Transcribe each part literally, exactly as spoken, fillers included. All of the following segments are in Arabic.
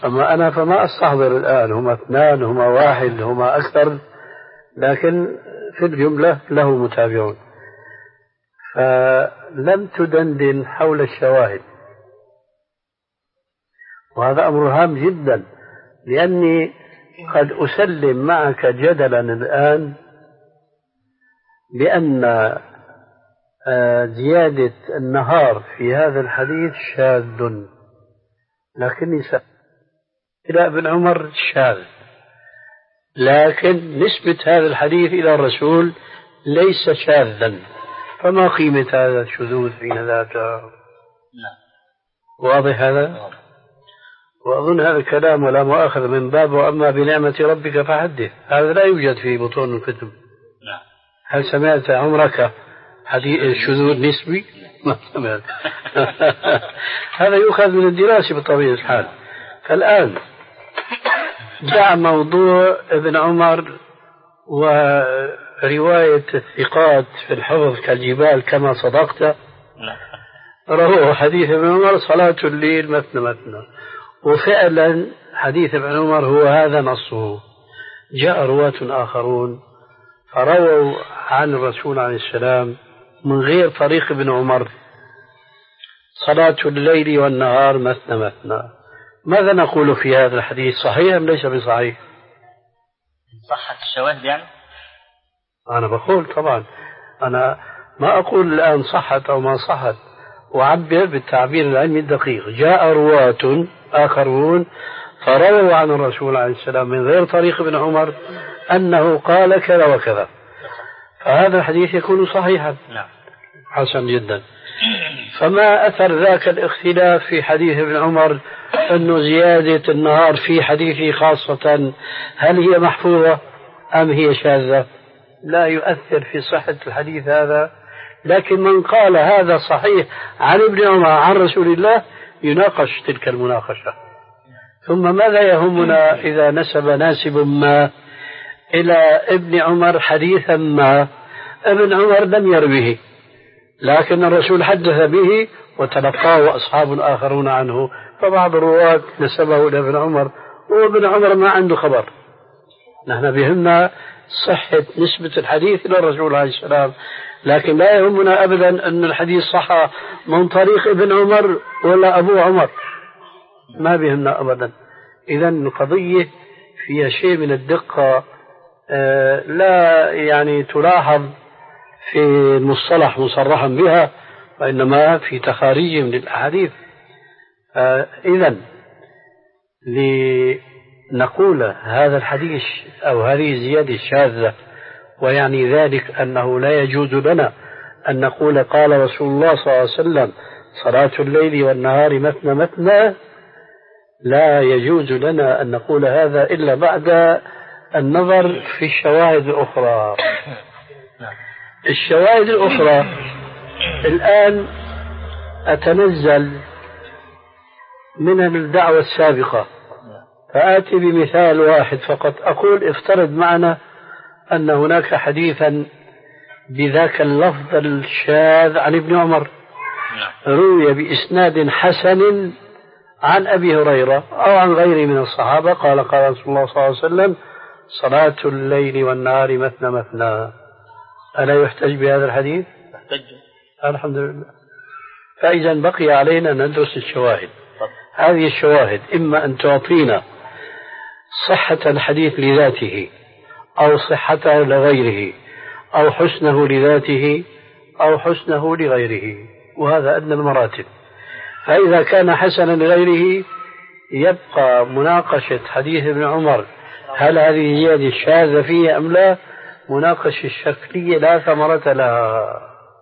أما أنا فما أستحضر الآن، هما اثنان، هما واحد، هما أكثر، لكن في الجملة له متابعون. فلم تدندن حول الشواهد، وهذا أمر هام جدا، لأني قد أسلم معك جدلا الآن بأن زيادة النهار في هذا الحديث شاذ، لكني سأل إلى ابن عمر شاذ، لكن نسبة هذا الحديث إلى الرسول ليس شاذا، فما قيمة هذا الشذوذ حين ذاك؟ واضح هذا؟ وأظن هذا الكلام ولا مؤاخذ من باب وأما بنعمة ربك فحدث، هذا لا يوجد في بطون الكتب. هل سمعت عمرك حديث الشذوذ نسبي؟ ما سمعت. هذا يؤخذ من الدراسة بطبيعة الحال. فالآن دع موضوع ابن عمر ورواية الثقات في الحفظ كالجبال كما صدقت، رواه حديث ابن عمر صلاة الليل مثنى مثنى، وفعلا حديث ابن عمر هو هذا نصه. جاء رواة آخرون فرووا عن الرسول عليه السلام من غير طريق ابن عمر صلاة الليل والنهار مثنى مثنى. ماذا نقول في هذا الحديث؟ صحيح أم ليس بصحيح؟ صحة الشواهد يعني؟ أنا بقول طبعا، أنا ما أقول الآن صحت أو ما صحت، أعبر بالتعبير العلمي الدقيق. جاء رواة آخرون فرووا عن الرسول عليه السلام من غير طريق ابن عمر أنه قال كذا وكذا، فهذا الحديث يكون صحيحا. نعم. حسن جدا. فما أثر ذاك الاختلاف في حديث ابن عمر أنه زيادة النهار في حديثه خاصة هل هي محفوظة أم هي شاذة؟ لا يؤثر في صحة الحديث هذا، لكن من قال هذا صحيح عن ابن عمر عن رسول الله يناقش تلك المناقشة. ثم ماذا يهمنا إذا نسب ناسب ما إلى ابن عمر حديثا ما ابن عمر لم يروه، لكن الرسول حدث به وتلقاه أصحاب آخرون عنه، فبعض الرواة نسبه إلى ابن عمر وابن عمر ما عنده خبر. نحن بهمنا صحة نسبة الحديث إلى الرسول عليه السلام، لكن لا يهمنا أبدا أن الحديث صح من طريق ابن عمر ولا أبو عمر، ما بهمنا أبدا. إذن القضية فيها شيء من الدقة لا يعني تلاحظ في المصطلح مصرحا بها، وإنما في تخاريج من الأحاديث. إذن لنقول هذا الحديث أو هذه الزيادة شاذة، ويعني ذلك أنه لا يجوز لنا أن نقول قال رسول الله صلى الله عليه وسلم صلاة الليل والنهار مثنى مثنى، لا يجوز لنا أن نقول هذا إلا بعد النظر في الشواهد الأخرى. الشواهد الأخرى الآن أتنزل من الدعوة السابقة، فآتي بمثال واحد فقط. أقول افترض معنا أن هناك حديثا بذاك اللفظ الشاذ عن ابن عمر روي بإسناد حسن عن أبي هريرة أو عن غيره من الصحابة قال قال رسول الله صلى الله عليه وسلم صلاة الليل والنهار مثنى مثنى، ألا يحتج بهذا الحديث؟ يحتج. الحمد لله. فإذا بقي علينا ندرس الشواهد. هذه الشواهد إما أن تعطينا صحة الحديث لذاته أو صحته لغيره أو حسنه لذاته أو حسنه لغيره، وهذا أدنى المراتب. فإذا كان حسنا لغيره يبقى مناقشة حديث ابن عمر هل هذه زيادة شاذة فيه أم لا، مناقشة الشكلية لا ثمرة لها.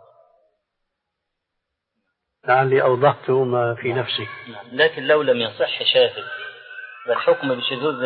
لعلي أوضحت ما في نفسي. لكن لو لم يصح شاذ فالحكم بشذوذ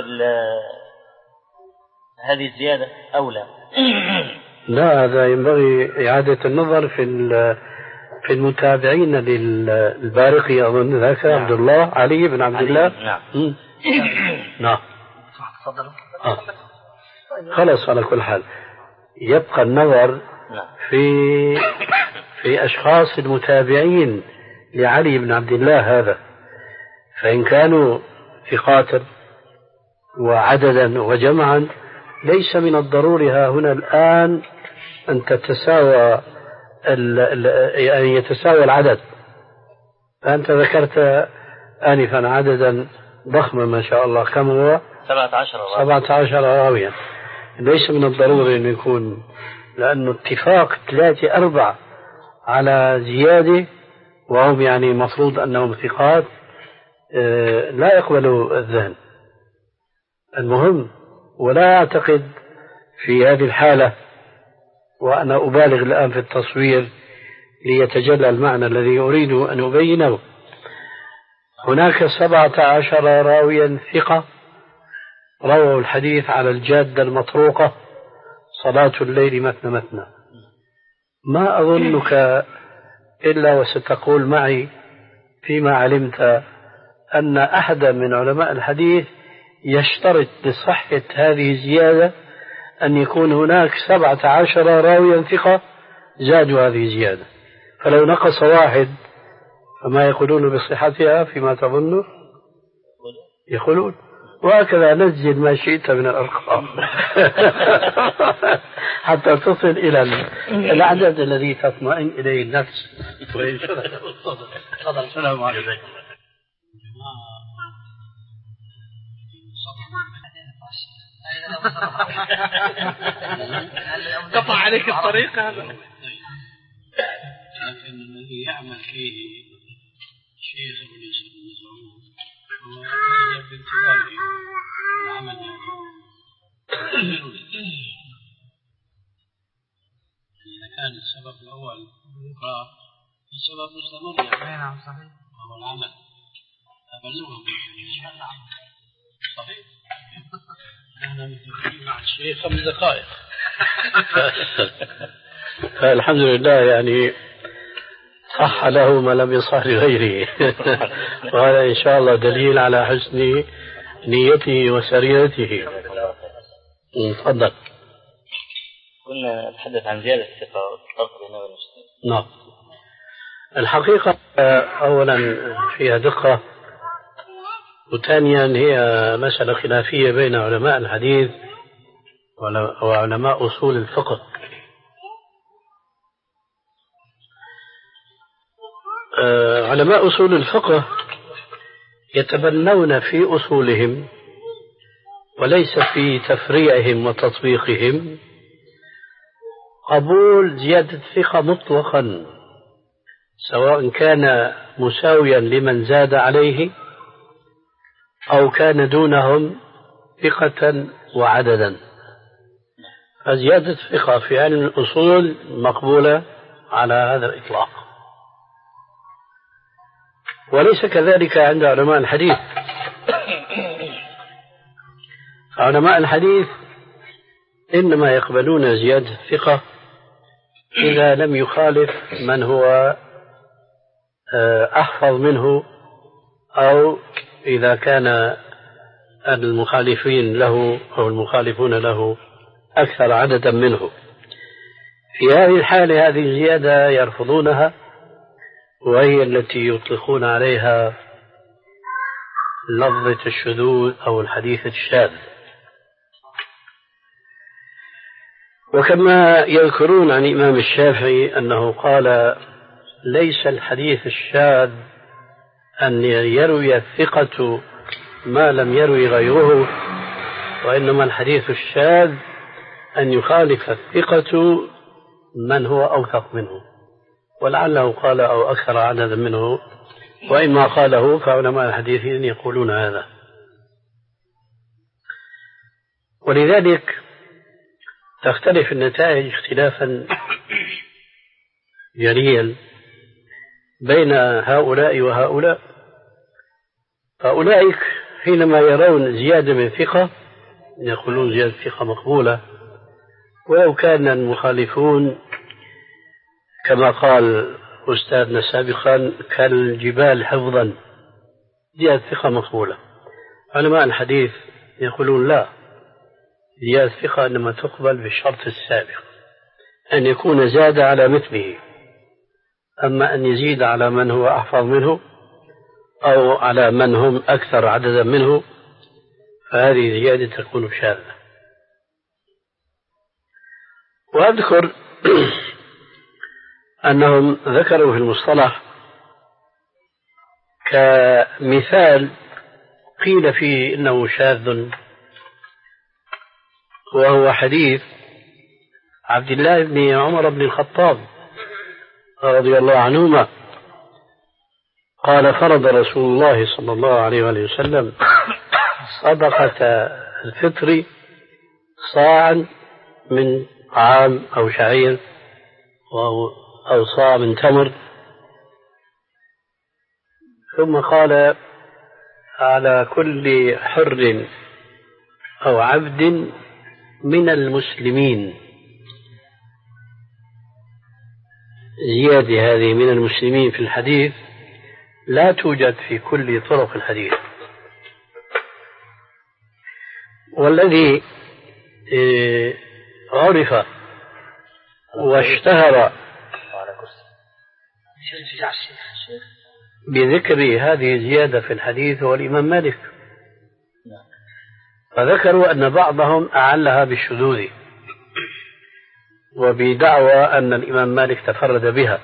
هذه الزيادة أولى. لا، هذا ينبغي إعادة النظر في في المتابعين للبارقي، أظن ذاك عبد الله علي بن عبد الله. نعم نعم. تفضل. آه. خلص على كل حال يبقى النظر في في أشخاص المتابعين لعلي بن عبد الله هذا، فإن كانوا ثقات وعددا وجمعا ليس من الضروري ها هنا الآن أن تتساوى يعني يتساوى العدد. فأنت ذكرت آنفا عددا ضخما ما شاء الله، كم هو؟ سبعة عشر سبعة عشر راويا. ليس من الضروري أن يكون، لأنه اتفاق ثلاثة أربعة على زيادة وهم يعني مفروض أنهم ثقات لا يقبلوا الذهن. المهم، ولا أعتقد في هذه الحالة، وأنا أبالغ الآن في التصوير ليتجلى المعنى الذي أريد أن أبينه، هناك سبعة عشر راويا ثقة رووا الحديث على الجادة المطروقة صلاة الليل مثنى مثنى. ما أظنك إلا وستقول معي فيما علمت أن أحدا من علماء الحديث يشترط لصحة هذه الزيادة أن يكون هناك سبعة عشر راويا ثقة زادوا هذه الزيادة، فلو نقص واحد فما يقولون بصحتها فيما تظن؟ يقولون. وهكذا نزل ما شئت من الأرقام حتى تصل إلى العدد الذي تطمئن إليه النفس. تفضل. السلام عليكم. قطع عليك الطريق هذا. لكن الذي يعمل فيه شيخ ابن مسعود هو يجب بانتظاره العمل إذا كان السبب الأول السبب مستمر يعني. نعم صحيح. وهو العمل أبلغهم صحيح. أنا متفقين مع الشيخ خمس دقائق. فالحمد لله يعني صح له ما لم يصح لغيره. وهذا إن شاء الله دليل على حسن نيته وسريرته. تفضل. كنا نتحدث عن زيادة الثقة والفرق بينها وبين المسلمين. نعم. الحقيقة أولا فيها دقة، وثانيا هي مسألة خلافية بين علماء الحديث وعلماء أصول الفقه. علماء أصول الفقه يتبنون في أصولهم وليس في تفريعهم وتطبيقهم قبول زيادة الثقة مطلقا، سواء كان مساويا لمن زاد عليه أو كان دونهم ثقة وعددا. فزيادة الثقة في علم الأصول مقبولة على هذا الإطلاق، وليس كذلك عند علماء الحديث. علماء الحديث إنما يقبلون زيادة الثقة إذا لم يخالف من هو أحفظ منه، أو إذا كان المخالفين له أو المخالفون له أكثر عددا منه. في هذه الحالة هذه الزيادة يرفضونها، وهي التي يطلقون عليها لفظة الشذوذ أو الحديث الشاذ. وكما يذكرون عن الإمام الشافعي أنه قال: ليس الحديث الشاذ أن يروي الثقة ما لم يروي غيره، وإنما الحديث الشاذ أن يخالف الثقة من هو أوثق منه، ولعله قال أو أكثر عددا منه، وإما قاله فعلماء الحديث يقولون هذا. ولذلك تختلف النتائج اختلافا جليا بين هؤلاء وهؤلاء. فأولئك حينما يرون زيادة من ثقة يقولون زيادة ثقة مقبولة، ولو كان المخالفون كما قال أستاذنا سابقا كالجبال حفظا، زيادة ثقة مقبولة. علماء الحديث يقولون لا، زيادة ثقة إنما تقبل بالشرط السابق، أن يكون زاد على مثله، أما أن يزيد على من هو أحفظ منه أو على من هم أكثر عددا منه، فهذه زيادة تكون شاذة. وأذكر أنهم ذكروا في المصطلح كمثال قيل فيه إنه شاذ، وهو حديث عبد الله بن عمر بن الخطاب رضي الله عنهما قال: فرض رسول الله صلى الله عليه وآله وسلم صدقة الفطر صاعا من طعام أو شعير أو صاع من تمر، ثم قال: على كل حر أو عبد من المسلمين. زيادة هذه من المسلمين في الحديث لا توجد في كل طرق الحديث. والذي عرف واشتهر بذكر هذه الزيادة في الحديث هو الإمام مالك، فذكروا أن بعضهم أعلها بالشذوذ وبدعوى أن الإمام مالك تفرد بها،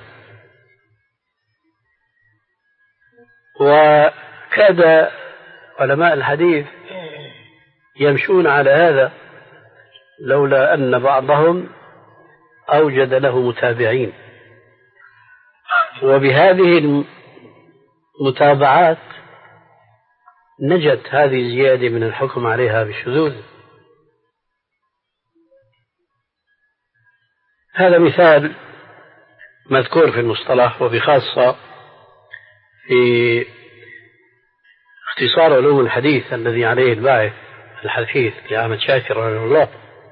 وكاد علماء الحديث يمشون على هذا لولا أن بعضهم أوجد له متابعين، وبهذه المتابعات نجت هذه الزيادة من الحكم عليها بالشذوذ. هذا مثال مذكور في المصطلح، وبخاصة في اختصار علوم الحديث الذي عليه الباعث الحديث لأحمد شاكر رحمه الله.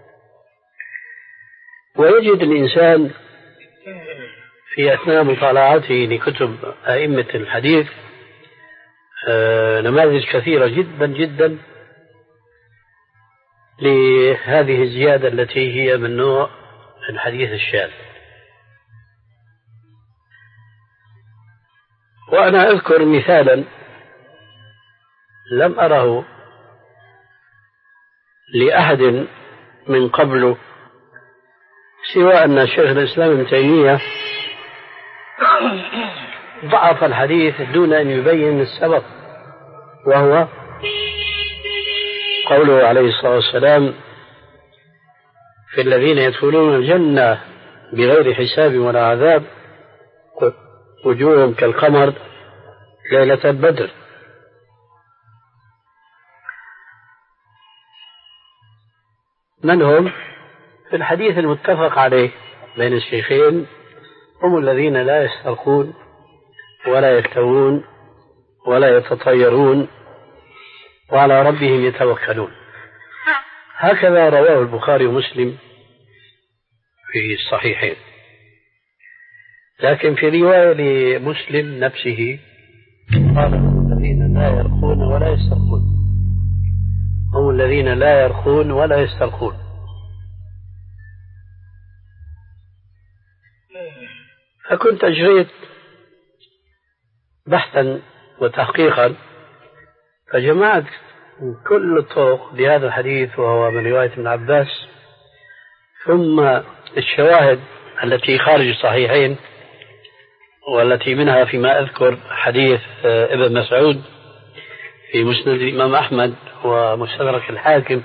ويجد الإنسان في أثناء مطالعته لكتب أئمة الحديث نماذج كثيرة جدا جدا لهذه الزيادة التي هي من نوع الحديث الشاذ. وأنا أذكر مثالا لم أره لأحد من قبله سوى أن شيخ الإسلام ابن تيمية ضعف الحديث دون أن يبين السبب، وهو قوله عليه الصلاة والسلام: في الذين يدخلون الجنة بغير حساب ولا عذاب وجوههم كالقمر ليلة البدر. من هم؟ في الحديث المتفق عليه بين الشيخين هم الذين لا يسترقون ولا يكتوون ولا يتطيرون وعلى ربهم يتوكلون. هكذا رواه البخاري ومسلم في الصحيحين. لكن في رواية لمسلم نفسه قال: هم الذين لا يرقون ولا يسترقون، هم الذين لا يرقون ولا يسترقون. فكنت أجريت بحثا وتحقيقا فجمعت كل الطرق لهذا الحديث وهو من رواية ابن عباس، ثم الشواهد التي خارج الصحيحين والتي منها فيما أذكر حديث ابن مسعود في مسند الإمام أحمد ومستدرك الحاكم،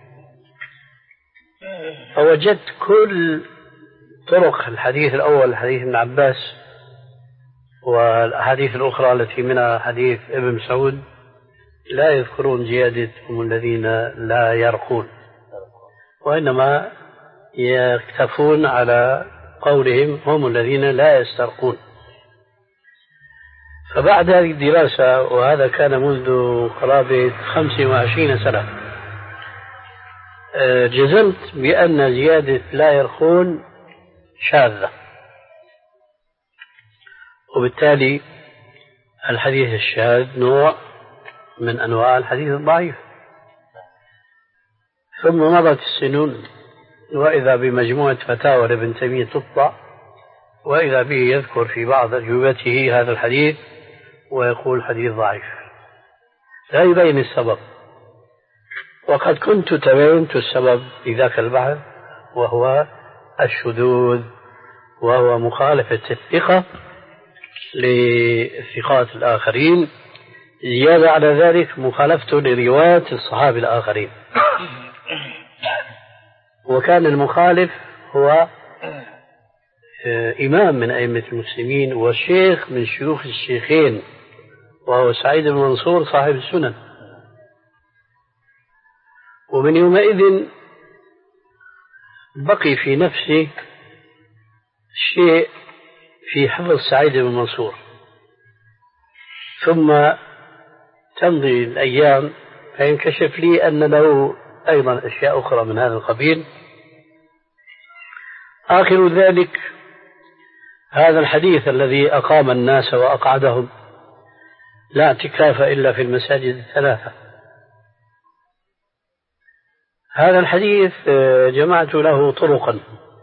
فوجدت كل طرق الحديث الأول حديث ابن عباس والأحاديث الأخرى التي منها حديث ابن مسعود لا يذكرون زيادة هم الذين لا يرقون، وإنما يكتفون على قولهم هم الذين لا يسترقون. فبعد هذه الدراسة، وهذا كان منذ قرابة خمس وعشرين سنة، جزمت بأن زيادة لا يرقون شاذة، وبالتالي الحديث الشاذ نوع من أنواع الحديث الضعيف. ثم مضت السنون وإذا بمجموعة فتاوى لابن تيمية تطبع، وإذا به يذكر في بعض أجوبته هذا الحديث ويقول حديث ضعيف، لا يبين السبب. وقد كنت تبينت السبب في ذاك البحث، وهو الشذوذ، وهو مخالفة الثقة للثقات الآخرين، زيادة على ذلك مخالفته لرواية الصحابة الآخرين. وكان المخالف هو إمام من أئمة المسلمين وشيخ من شيوخ الشيخين، وهو سعيد بن منصور صاحب السنن. ومن يومئذ بقي في نفسي شيء في حفظ سعيد بن منصور، ثم تمضي الأيام فينكشف لي أن له أيضا أشياء أخرى من هذا القبيل. آخر ذلك هذا الحديث الذي أقام الناس وأقعدهم: لا اعتكاف إلا في المساجد الثلاثة. هذا الحديث جمعت له طرقا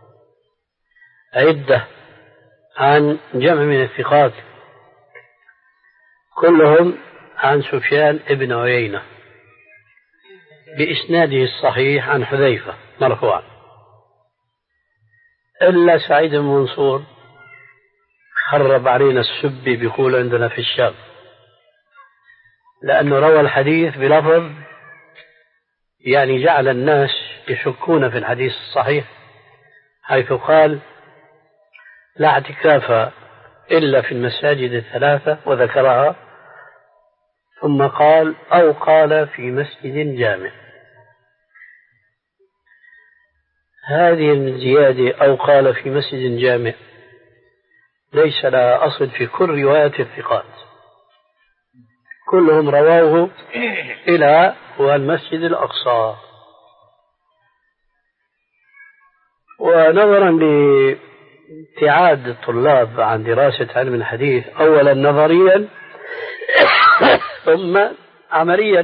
عدة عن جمع من الثقات، كلهم عن سفيان بن عيينة بإسناده الصحيح عن حذيفة مرفوعا، إلا سعيد بن منصور خرب علينا السب بيقول عندنا في الشام، لأنه روى الحديث بلفظ يعني جعل الناس يشكون في الحديث الصحيح، حيث قال: لا اعتكاف إلا في المساجد الثلاثة، وذكرها، ثم قال: أو قال في مسجد جامع. هذه الزيادة أو قال في مسجد جامع ليس لها أصل في كل روايات الثقات، كلهم رواه إلى هو المسجد الأقصى. ونظرا لابتعاد الطلاب عن دراسة علم الحديث أولا نظريا ثم عمليا،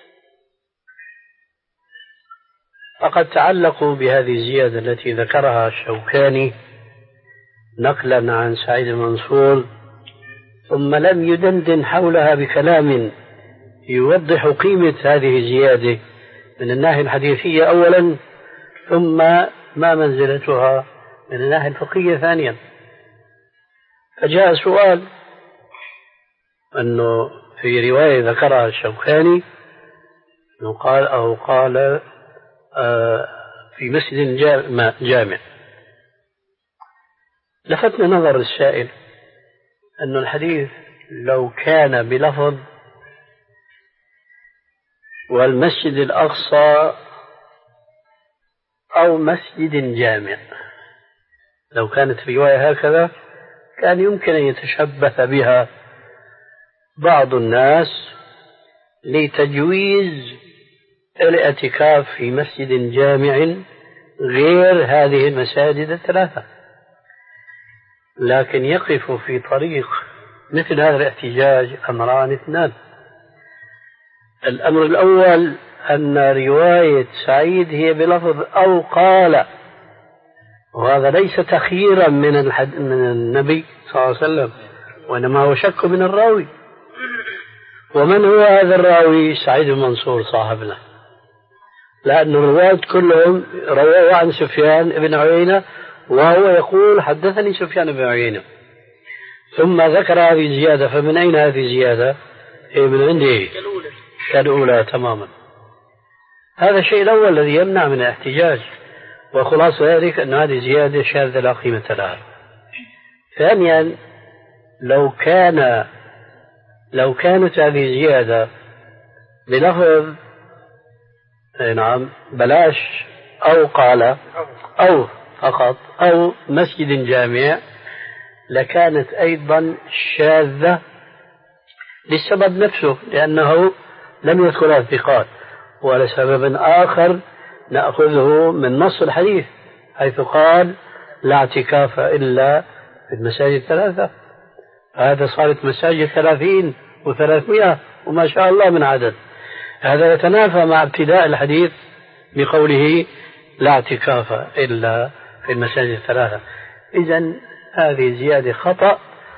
فقد تعلقوا بهذه الزيادة التي ذكرها الشوكاني نقلا عن سعيد المنصور، ثم لم يدندن حولها بكلام يوضح قيمة هذه الزيادة من الناحية الحديثية أولا، ثم ما منزلتها من الناحية الفقهية ثانيا. فجاء سؤال أنه في رواية ذكرها الشوكاني أنه قال أو قال آه في مسجد جامع. لفتنا نظر السائل أن الحديث لو كان بلفظ والمسجد الأقصى أو مسجد جامع، لو كانت رواية هكذا كان يمكن أن يتشبث بها بعض الناس لتجويز الاعتكاف في مسجد جامع غير هذه المساجد الثلاثة، لكن يقف في طريق مثل هذا الاحتجاج أمران اثنان. الأمر الأول أن رواية سعيد هي بلفظ أو قال، وهذا ليس تخييرا من, الحد من النبي صلى الله عليه وسلم، وإنما هو شك من الراوي. ومن هو هذا الراوي؟ سعيد بن منصور صاحبنا، لأن الرواة كلهم رواه عن سفيان بن عيينة، وهو يقول حدثني سفيان بن عيينة، ثم ذكر هذه الزيادة. فمن أين هذه الزيادة؟ إيه من عندي كالأولى تماما. هذا الشيء الأول الذي يمنع من الاحتجاج، وخلاصة ذلك أن هذه زيادة شاذة لا قيمة لها. ثانيا، لو كان لو كانت هذه زيادة بلفظ نعم بلاش أو قال أو فقط أو مسجد جامع، لكانت أيضا شاذة للسبب نفسه، لأنه لم يذكر الثقات، ولسبب آخر نأخذه من نص الحديث حيث قال: لا اعتكاف إلا في المساجد الثلاثة. هذا صارت مساجد ثلاثين وثلاثمائة وما شاء الله من عدد. هذا يتنافى مع ابتداء الحديث بقوله: لا اعتكاف إلا في المساجد الثلاثة. إذن هذه زيادة خطأ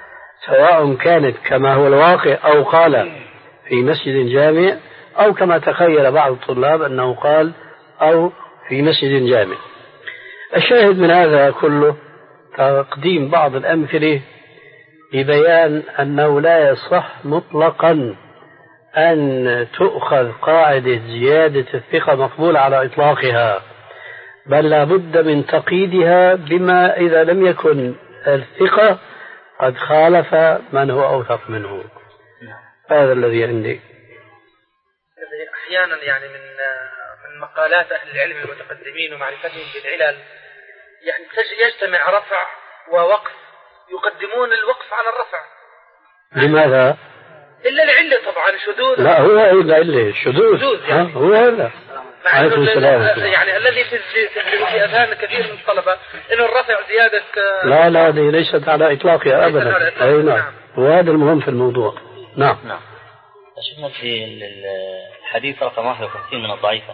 سواء كانت كما هو الواقع أو قال في مسجد جامع أو كما تخيل بعض الطلاب أنه قال أو في مسجد جامع. الشاهد من هذا كله تقديم بعض الأمثلة لبيان أنه لا يصح مطلقا أن تؤخذ قاعدة زيادة الثقة مقبولة على إطلاقها، بل لا بد من تقييدها بما إذا لم يكن الثقة قد خالف من هو أوثق منه. هذا الذي عندي. أحيانا يعني من من مقالات أهل العلم المتقدمين ومعرفتهم بالعلل يعني يجتمع رفع ووقف، يقدمون الوقف على الرفع. لماذا؟ إلا العلة طبعا شذوذ. لا هو إلا إلا الشذوذ يعني. هو هذا يعني الذي في في أذهان كثير من الطلبة إنه الرفع زيادة. لا لا دي ليست على إطلاقها أبدا. أي نعم. وهذا المهم في الموضوع. نعم. نعم. شفنا في الحديث رقم واحد وخمسين من الضعيفة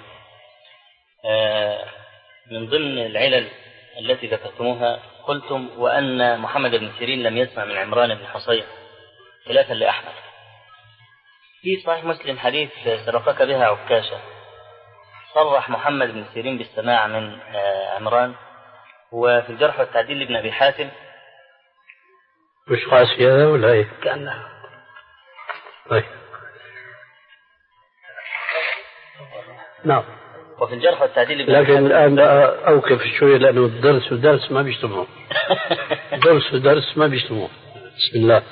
من ضمن العلل التي ذكرتموها قلتم وأن محمد بن سيرين لم يسمع من عمران بن حصين خلافا لأحمد. في صحيح مسلم حديث سبقك بها عكاشة صرح محمد بن سيرين بالسماع من عمران، وفي الجرح والتعديل لابن أبي حاتم مش قاسي هذا ولا إيه؟ كأنه طيب. نعم. وفي الجرح والتعديل لكن الآن أوقف شوية لأنه الدرس ودرس ما بيجتمعوا. درس ودرس ما بيجتمعوا. بسم الله.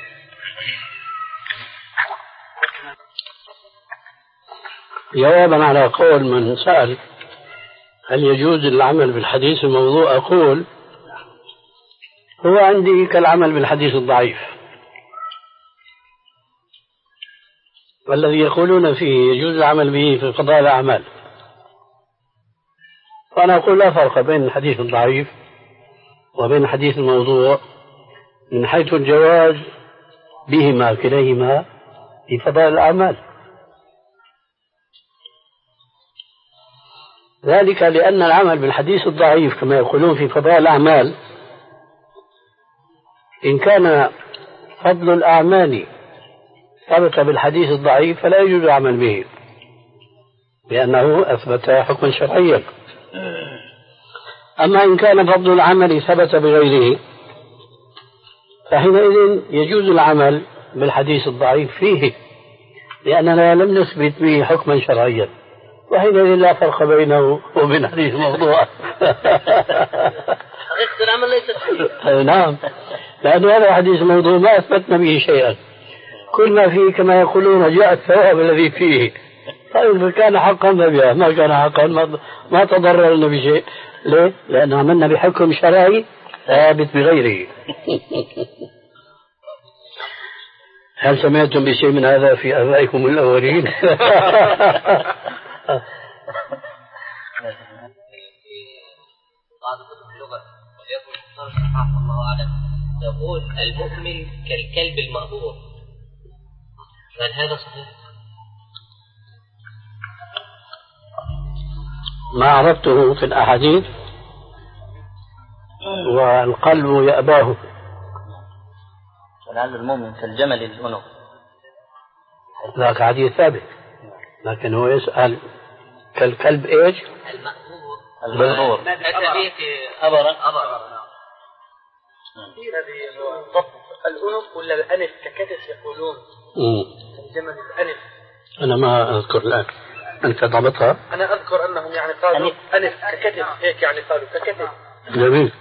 جوابا على قول من سأل هل يجوز العمل بالحديث الموضوع، أقول هو عندي كالعمل بالحديث الضعيف، والذي يقولون فيه يجوز العمل به في قضاء الأعمال. فأنا أقول لا فرق بين الحديث الضعيف وبين الحديث الموضوع من حيث الجواز بهما كليهما في فضائل الأعمال. ذلك لأن العمل بالحديث الضعيف كما يقولون في فضائل الأعمال إن كان فضل الأعمال ثبت بالحديث الضعيف فلا يجوز العمل به لأنه أثبت حكما شرعيا. أما إن كان فضل العمل ثبت بغيره فحينئذ يجوز العمل بالحديث الضعيف فيه لأننا لم نثبت به حكما شرعيا، وحينئذ لا فرق بينه وبين حديث الموضوع. حقيقة العمل ليست فيه. نعم، لأن هذا حديث الموضوع ما أثبتنا به شيئا، كل ما فيه كما يقولون جاء الثواب الذي فيه. طيب كان حقا فبها، ما كان حقا ما, ما تضررنا بشيء. ليه؟ لأن عملنا بحكم شرعي ثابت بغيره. هل سمعتم بشيء من هذا في آبائكم الأولين؟ يقول المؤمن كالكلب المأبور، هل هذا صحيح؟ ما عرفته في الأحاديث والقلب يأباه. فلعل المؤمن كالجمل الأنف، ذاك حديث ثابت، لكن هو يسأل كالكلب إيش؟ المأبور. المأبور أبرا أبرا الأنف ولا الأنف ككتف يقولون الجمل الأنف. أنا ما أذكر الآن، أنت ضبطها؟ أنا أذكر أنهم يعني قالوا أنف ككتف، هيك يعني قالوا ككتف. جميل.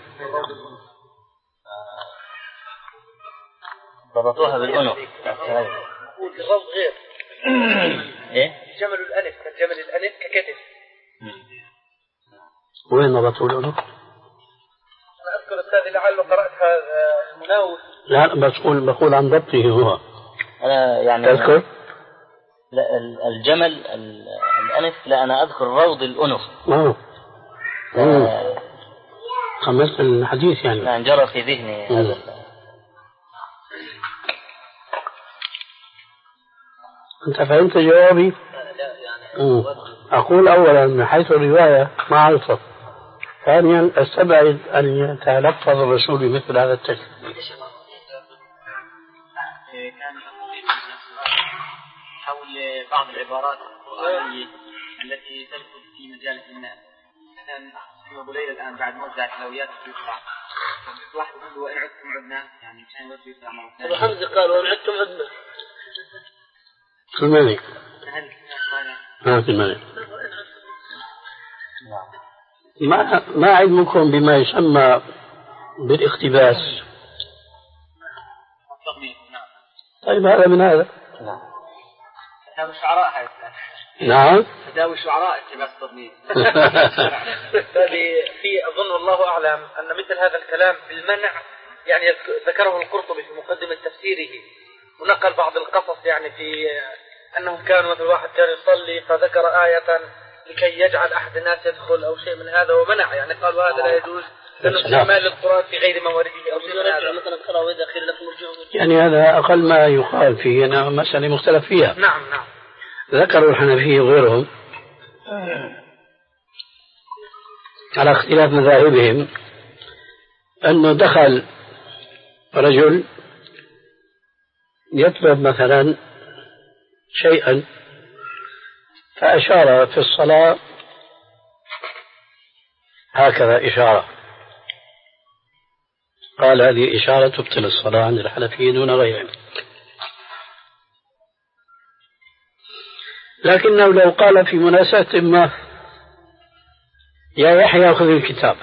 ضبطوها بالأنف. والرفض غير. إيه؟ جمل الأنف كجمل الأنف ككتف. وين ضبطوا الأنف؟ أنا أذكر أستاذي لعله قرأتها المناوي. لا بس بقول بقول عن ضبطه هو. أنا يعني تذكر؟ لا الجمل الأنف، لا أنا أذكر روض الأنف. أوه. أوه. خمس الحديث يعني. لا جرى في ذهني هذا. أنت فهمت جوابي؟ لا يعني أقول أولا من حيث الرواية ما عرفت، ثانيا استبعد أن يتلفظ الرسول بمثل هذا التكليف. بعض العبارات القرآنية التي تدخل في مجال الناس. مثلا أخي أبو ليلى الآن بعد موزع الحلويات يطلع واحد يقول له وإن عدتم عدنا، يعني مشان يوصل يطلع مرة ثانية. أبو حمزة قال وإن عدتم عدنا. في المانع. هل ما في المانع. ما ما علمكم بما يسمى بالاقتباس؟ طيب هذا من هذا. نعم. هذا الشعراء هذا. نعم. تداوي الشعراء اقتباس التضمين. في أظن والله أعلم أن مثل هذا الكلام بالمنع يعني ذكره القرطبي في مقدمة تفسيره، ونقل بعض القصص يعني في أنهم كانوا مثل واحد كان يصلي فذكر آية لكي يجعل أحد الناس يدخل أو شيء من هذا ومنع، يعني قالوا هذا لا يجوز لأنه استعمال للقرآن في غير موارده أو شيء من هذا. مثلا قرأ وإذا خير لكم ارجعوا. يعني هذا أقل ما يقال فيه، أنا مسألة مختلف فيها. نعم نعم. ذكروا الحنفية وغيرهم على اختلاف مذاهبهم أنه دخل رجل يطلب مثلا شيئا فأشار في الصلاة هكذا إشارة، قال هذه إشارة تبطل الصلاة عند الحنفية دون غيرهم. لكنه لو قال في مناسبة ما يا يحيى خذ الكتاب،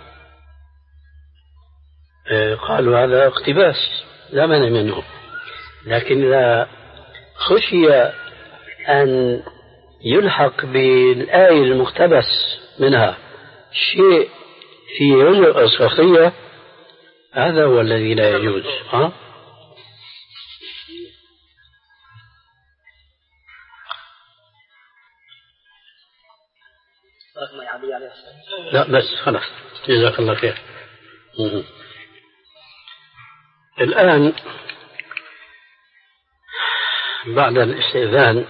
قالوا هذا اقتباس لا مانع منه. لكن إذا خشي أن يلحق بالآية المقتبس منها شيء في رجل أصغرية هذا هو الذي لا يجوز. ها؟ لا بس خلاص جزاك الله خير. م- الآن بعد الاستئذان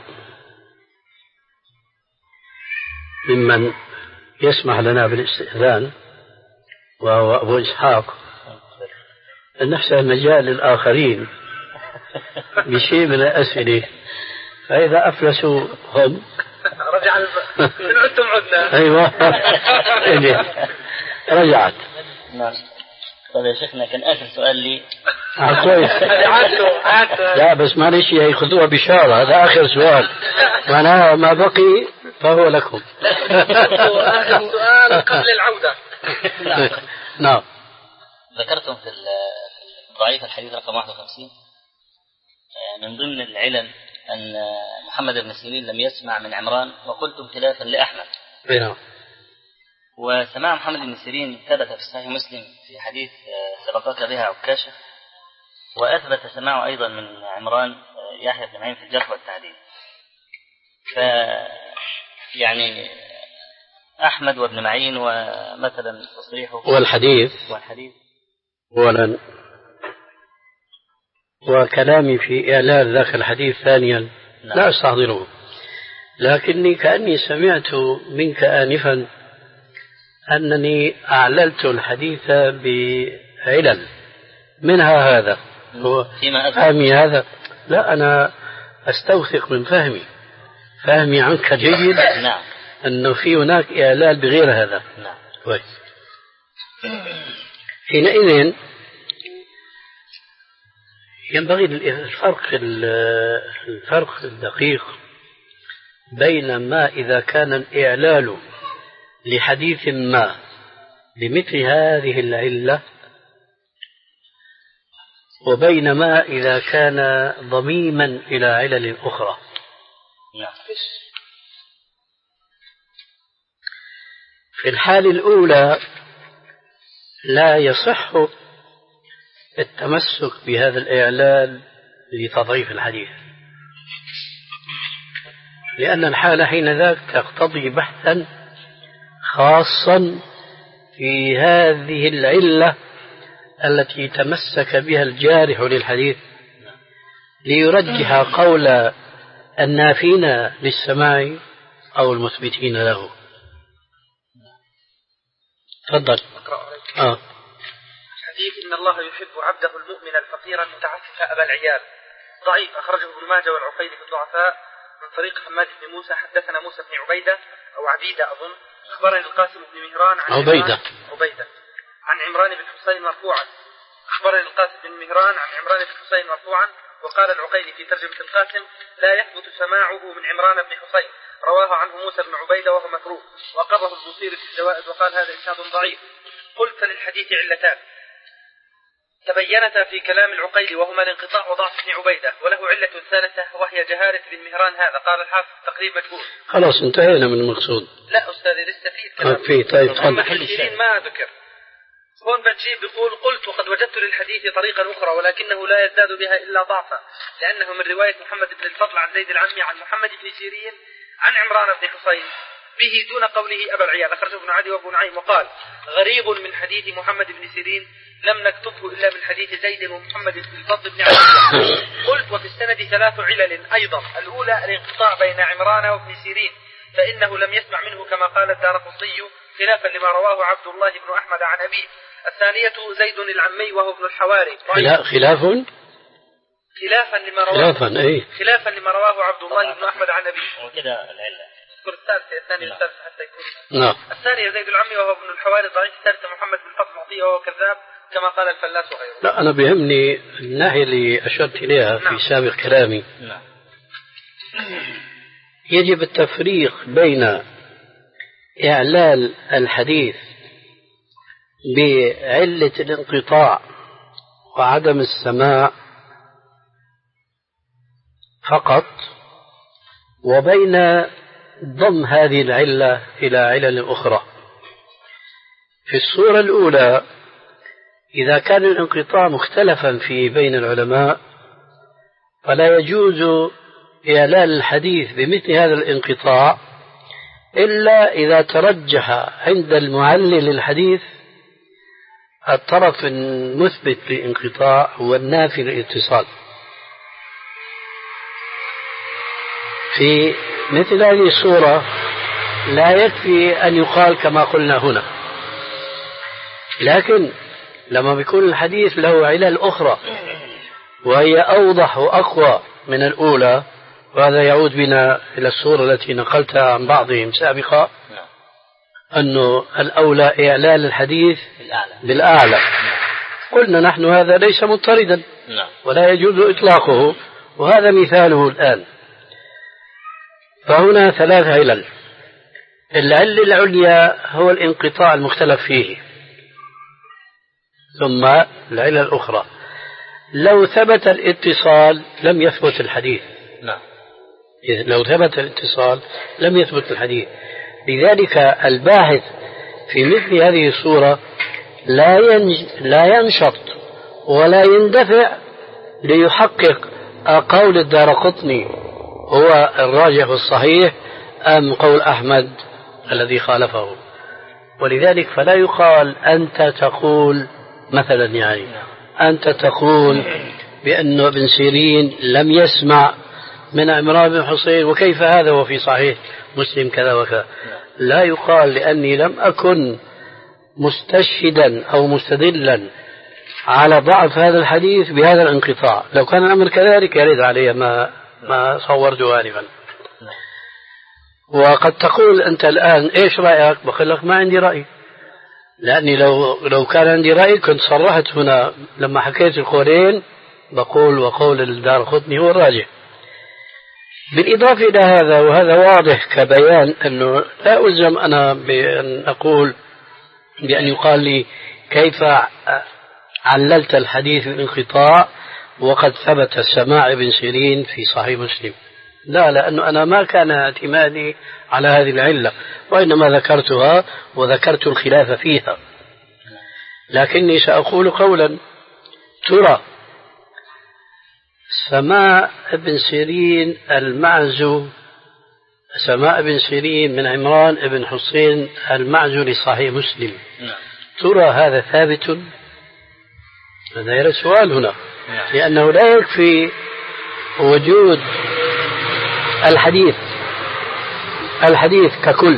ممن يسمح لنا بالاستئذان وهو أبو إسحاق نفس المجال للآخرين بشيء من الأسئلة، فإذا أفلسوا هم رجع من عدتم عدنا. أيوة رجعت. نعم. طيب يا شيخنا كان آخر سؤال لي. آه كويس. لا بس معلش يأخذوها بشارة، هذا آخر سؤال معناها ما بقي فهو لكم. آخر سؤال قبل العودة. نعم. ذكرتم في ضعيف الحديث رقم واحد وخمسين من ضمن العلل أن محمد بن سيرين لم يسمع من عمران وقلتم خلافا لأحمد. نعم. وسماع محمد بن سيرين ثبت في صحيح مسلم في حديث سبقك بها عكاشة، وأثبت سماعه أيضا من عمران يحيى بن معين في الجرح والتعديل. ف يعني أحمد وابن معين ومثلا تصريحه والحديث والحديث أولا، وكلامي في إعلان ذاك الحديث ثانيا لا أستحضره، لكني كأني سمعت منك آنفا أنني أعللت الحديث بعلل منها هذا هو فهمي هذا. لا أنا أستوثق من فهمي فهمي عنك جيد. نعم. أنه في هناك إعلال بغير هذا. نعم. كويس. حينئذ ينبغي الفرق الفرق الدقيق بين ما إذا كان الإعلال لحديث ما بمثل هذه العلة وبين ما إذا كان ضميما إلى علل أخرى. نعم. في الحال الأولى لا يصح التمسك بهذا الإعلال لتضعيف الحديث، لأن الحالة حين ذاك تقتضي بحثا خاصا في هذه العلة التي تمسك بها الجارح للحديث ليرجح قول النافين للسماع أو المثبتين له. تفضل. آه. حديث إن الله يحب عبده المؤمن الفقير المتعفف أبا العيال ضعيف، أخرجه ابن ماجه والعقيلي في الضعفاء من طريق حماد بن موسى حدثنا موسى بن عبيدة أو عبيدة أظن أخبرني القاسم بن مهران عن عبيدة عبيدة عن عمران بن حسين مرفوعا أخبرني القاسم بن مهران عن عمران بن حسين مرفوعا. وقال العقيلي في ترجمة القاسم لا يثبت سماعه من عمران بن حسين، رواه عنه موسى بن عبيدة وهو متروك، وقبه البصيري في الزوائد وقال هذا إسناد ضعيف. قلت للحديث علتان تبينتا في كلام العقيلي وهما الانقطاع وضعف ابن عبيدة، وله علة ثالثة وهي جهالة بن مهران هذا. قال الحافظ تقريب مجهول. خلاص انتهينا من المقصود. لا أستاذي لسه في كلام في طيب محمد بن سيرين ما ذكر هون. بتجيب بيقول قلت وقد وجدت للحديث طريقا أخرى ولكنه لا يزداد بها إلا ضعفا، لأنه من رواية محمد بن الفضل عن زيد العمي عن محمد بن سيرين عن عمران بن حسين به دون قوله أبا العيال، أخرجه ابن عدي وابو نعيم. وقال غريب من حديث محمد بن سيرين لم نكتبه إلا من حديث زيد ومحمد بن الفضل بن عبد. قلت وفي السند ثلاث علل أيضا، الأولى الانقطاع بين عمران وابن سيرين فإنه لم يسمع منه كما قال الدارقطني خلافا لما رواه عبد الله بن أحمد عن أبيه. الثانية زيد العمي وهو ابن الحواري خلاف خلافا لما رواه خلافا أي خلافا لما رواه عبد الله بن أحمد عن أبيه. وكذا العلة الثالثة الثانية الثالثة حتى يكون نعم. الثانية زيد العمي وهو ابن الحواري ضعيف. الثالثة محمد بن الفضل معطية وهو كذاب كما قال الفلاس وغيره. لا أنا بهمني الناحية اللي أشرت إليها في نعم. سابق كلامي. نعم. يجب التفريق بين إعلال الحديث بعلة الانقطاع وعدم السماع فقط، وبين ضم هذه العلة إلى علل أخرى. في الصورة الأولى إذا كان الانقطاع مختلفا فيه بين العلماء فلا يجوز إعلال الحديث بمثل هذا الانقطاع إلا إذا ترجح عند المعلل الحديث الطرف المثبت للانقطاع هو النافي للاتصال. في مثل هذه الصورة لا يكفي أن يقال كما قلنا هنا، لكن لما بيكون الحديث له علل أخرى وهي أوضح وأقوى من الأولى، وهذا يعود بنا إلى الصورة التي نقلتها عن بعضهم سابقا أنه الأولى إعلال الحديث بالأعلى, بالأعلى. قلنا نحن هذا ليس مضطردا ولا يجوز إطلاقه، وهذا مثاله الآن. فهنا ثلاث علل. العلة العليا هو الانقطاع المختلف فيه، ثم العلة الأخرى لو ثبت الاتصال لم يثبت الحديث. نعم. لو ثبت الاتصال لم يثبت الحديث. لذلك الباحث في مثل هذه الصورة لا ينج لا ينشط ولا يندفع ليحقق قول الدارقطني هو الراجح الصحيح أم قول أحمد الذي خالفه. ولذلك فلا يقال أنت تقول مثلا يعني أنت تقول بأن ابن سيرين لم يسمع من عمران بن حسين وكيف هذا وفي صحيح مسلم كذا وكذا. لا يقال لأني لم أكن مستشهدا أو مستدلا على ضعف هذا الحديث بهذا الانقطاع. لو كان الأمر كذلك يرد علي ما ما صورته آنفا. وقد تقول أنت الآن إيش رأيك؟ بقول لك ما عندي رأي، لأني لو لو كان عندي رأي كنت صرحت هنا لما حكيت القولين بقول وقول الدارقطني هو الراجح. بالإضافة إلى هذا، وهذا واضح كبيان أنه لا ألزم أنا بأن أقول بأن يقال لي كيف عللت الحديث بالانقطاع وقد ثبت السماع ابن سيرين في صحيح مسلم. لا، لأنه أنا ما كان اعتمادي على هذه العلة، وإنما ذكرتها وذكرت الخلاف فيها. لكني سأقول قولا: ترى سماع ابن سيرين المعزو سماع ابن سيرين من عمران ابن حسين المعزو لصحيح مسلم، ترى هذا ثابت؟ هذا يرى سؤال هنا، لأنه لا يكفي وجود الحديث الحديث ككل،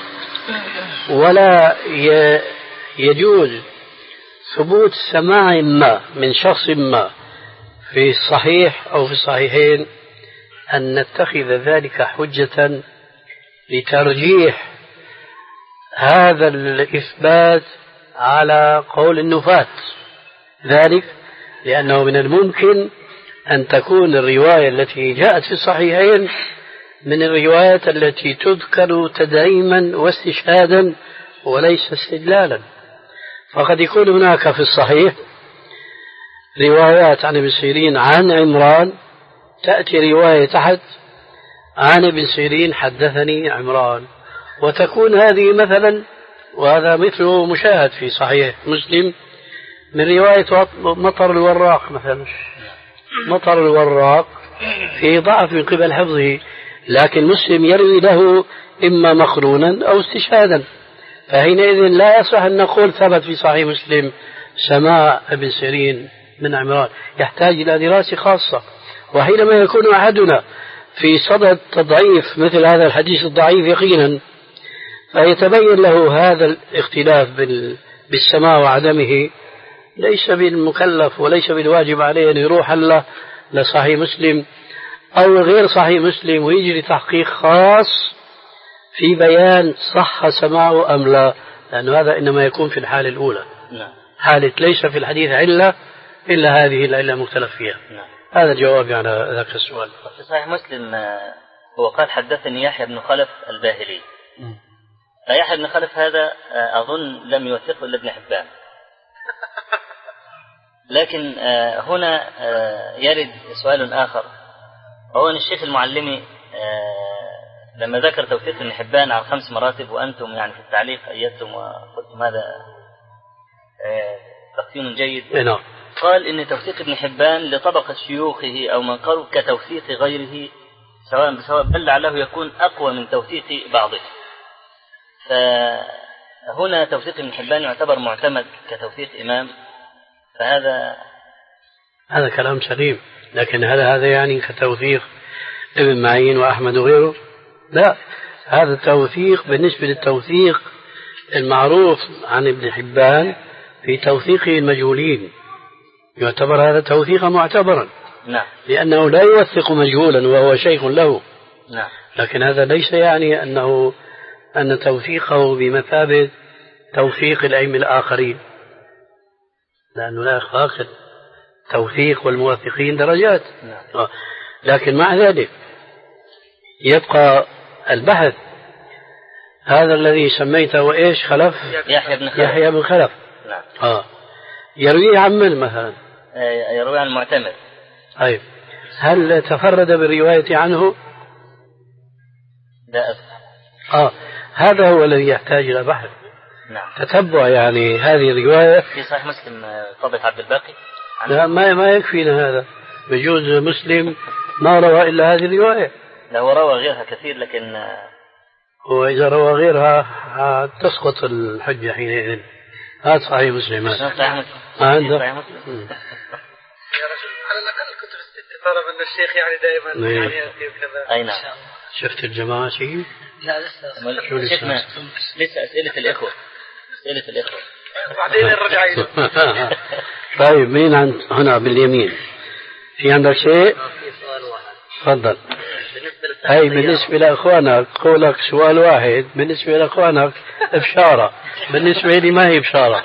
ولا يجوز ثبوت سماع ما من شخص ما في الصحيح أو في الصحيحين أن نتخذ ذلك حجة لترجيح هذا الإثبات على قول النفاة، ذلك لأنه من الممكن أن تكون الرواية التي جاءت في الصحيحين من الروايات التي تذكر تدعيما واستشهادا وليس استدلالا. فقد يكون هناك في الصحيح روايات عن ابن سيرين عن عمران، تأتي رواية تحت عن ابن سيرين حدثني عمران، وتكون هذه مثلا، وهذا مثله مشاهد في صحيح مسلم من رواية مطر الوراق مثلا. مطر الوراق في ضعف من قبل حفظه، لكن مسلم يروي له إما مقرونا أو استشهادا، فحينئذ لا يصح أن نقول ثبت في صحيح مسلم سماع ابن سيرين من عمران، يحتاج إلى دراسة خاصة. وحينما يكون أحدنا في صدد تضعيف مثل هذا الحديث الضعيف يقينا، فيتبين له هذا الاختلاف بالسماع وعدمه، ليس بالمكلف وليس بالواجب عليه أن يروح الله لصحيح مسلم أو غير صحيح مسلم ويجري تحقيق خاص في بيان صح سماعه أم لا، لأن هذا إنما يكون في الحالة الأولى، حالة ليس في الحديث علة إلا هذه العلة مختلف فيها. هذا جوابي على ذاك السؤال. في صحيح مسلم هو قال حدثني يحيى بن خلف الباهلي، فيحيى بن خلف هذا أظن لم يوثقه إلا ابن حبان، لكن هنا يرد سؤال آخر، وهو أن الشيخ المعلمي لما ذكر توثيق ابن حبان على خمس مراتب، وأنتم يعني في التعليق أيدتم وقلتم هذا تقييم جيد، قال إن توثيق ابن حبان لطبقة شيوخه أو من قالوا كتوثيق غيره سواء بسواء، بل لعله يكون أقوى من توثيق بعضه. فهنا توثيق ابن حبان يعتبر معتمد كتوثيق إمام، فهذا هذا كلام سليم، لكن هل هذا يعني كتوثيق ابن معين وأحمد وغيره؟ لا، هذا التوثيق بالنسبة للتوثيق المعروف عن ابن حبان في توثيقه المجهولين يعتبر هذا توثيقا معتبرا. نعم. لأنه لا يوثق مجهولا وهو شيخ له. نعم. لكن هذا ليس يعني أنه أن توثيقه بمثابة توثيق الأئمة الآخرين، لأنه لا يخاف توثيق والموثقين درجات. نعم. لكن مع ذلك يبقى البحث هذا الذي سميته إيش خلف يحيى بن خلف يحيى بن خلف. نعم. آه. يروي عن من مثلا؟ يروي عن المعتمد. طيب هل تفرد بالرواية عنه؟ لا أذكر. آه هذا هو الذي يحتاج إلى بحث. نعم. تتبع يعني هذه الرواية في صحيح مسلم طبعة عبد الباقي. لا ما ما يكفينا هذا، بجوز مسلم ما روى إلا هذه الرواية. لا هو روى غيرها كثير، لكن وإذا روى غيرها تسقط الحجة حينئذ. هذا صحيح مسلم. صحيح مسلم. عنده. صحيح مسلم. يا رجل على الأقل الكتب الستة ترى من الشيخ يعني دائما يعني يأتي وكذا. أي نعم. شفت الجماعة شيء؟ لا لسه. شو لسه؟ لسه أسئلة الإخوة. أسئلة الإخوة. بعدين نرجع إليه. طيب مين عند هنا باليمين؟ في عندك شيء؟ في سؤال واحد. تفضل. هاي بالنسبة لأخوانك قولك سؤال واحد، بالنسبة لأخوانك بشارة، بالنسبة لي ما هي بشارة.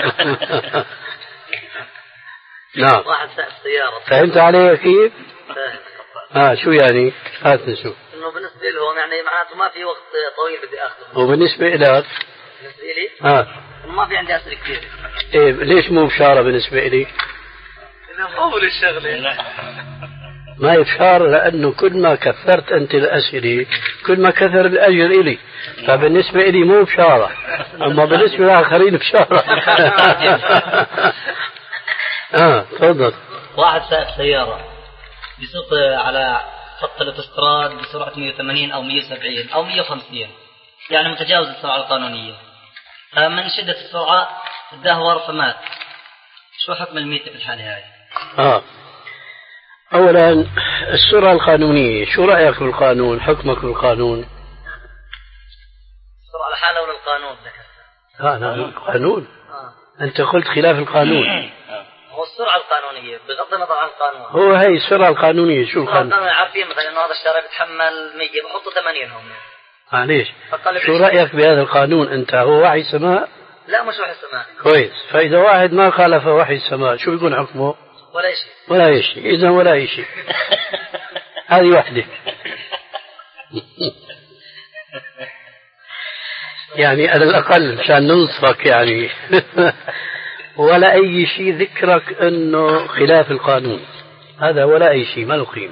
نعم. واحد سائق سيارة. فهمت علي كيف؟ فاهم. آه شو يعني؟ هات نشوف. إنه بالنسبة لهم يعني معناته ما في وقت طويل بدي أخذه. وبالنسبة لك؟ بالنسبة لي؟ آه. إنه ما في عندي أسئلة كثير. إيه ليش مو بشارة بالنسبة لي؟ إنه طول الشغلة. ما يفشار، لأنه كل ما كثرت أنت الأسئلة كل ما كثر الأجر إلي، فبالنسبة إلي مو بشارة، أما بالنسبة للآخرين بشارة. آه تفضل. واحد سائق سيارة بيسوق على خط الاوتوستراد بسرعة مئة وثمانين أو مئة وسبعين أو مئة وخمسين، يعني متجاوز السرعة القانونية، فمن شدة السرعة تدهور فمات. شو حكم الميتة في الحالة هاي؟ آه أولا السرعة القانونية، شو رأيك بالقانون؟ حكمك بالقانون؟ السرعة لحالها ولا القانون ذكرت؟ لا لا القانون. آه. أنت قلت خلاف القانون. هو السرعة القانونية بغض النظر عن القانون. هو هي السرعة القانونية شو القانون؟ عارفين مثلا إنه هذا الشارع بيتحمل مية بحطوا ثمانين هم. معليش شو رأيك بهذا القانون أنت؟ هو وحي السماء؟ لا مش وحي السماء. كويس. فإذا واحد ما خالف وحي السماء شو بيكون حكمه؟ ولا شيء. ولا شيء. إذا ولا شيء. هذه وحدة. يعني على الأقل مشان ننصفك يعني ولا أي شيء ذكرك أنه خلاف القانون، هذا ولا أي شيء ما له قيمة.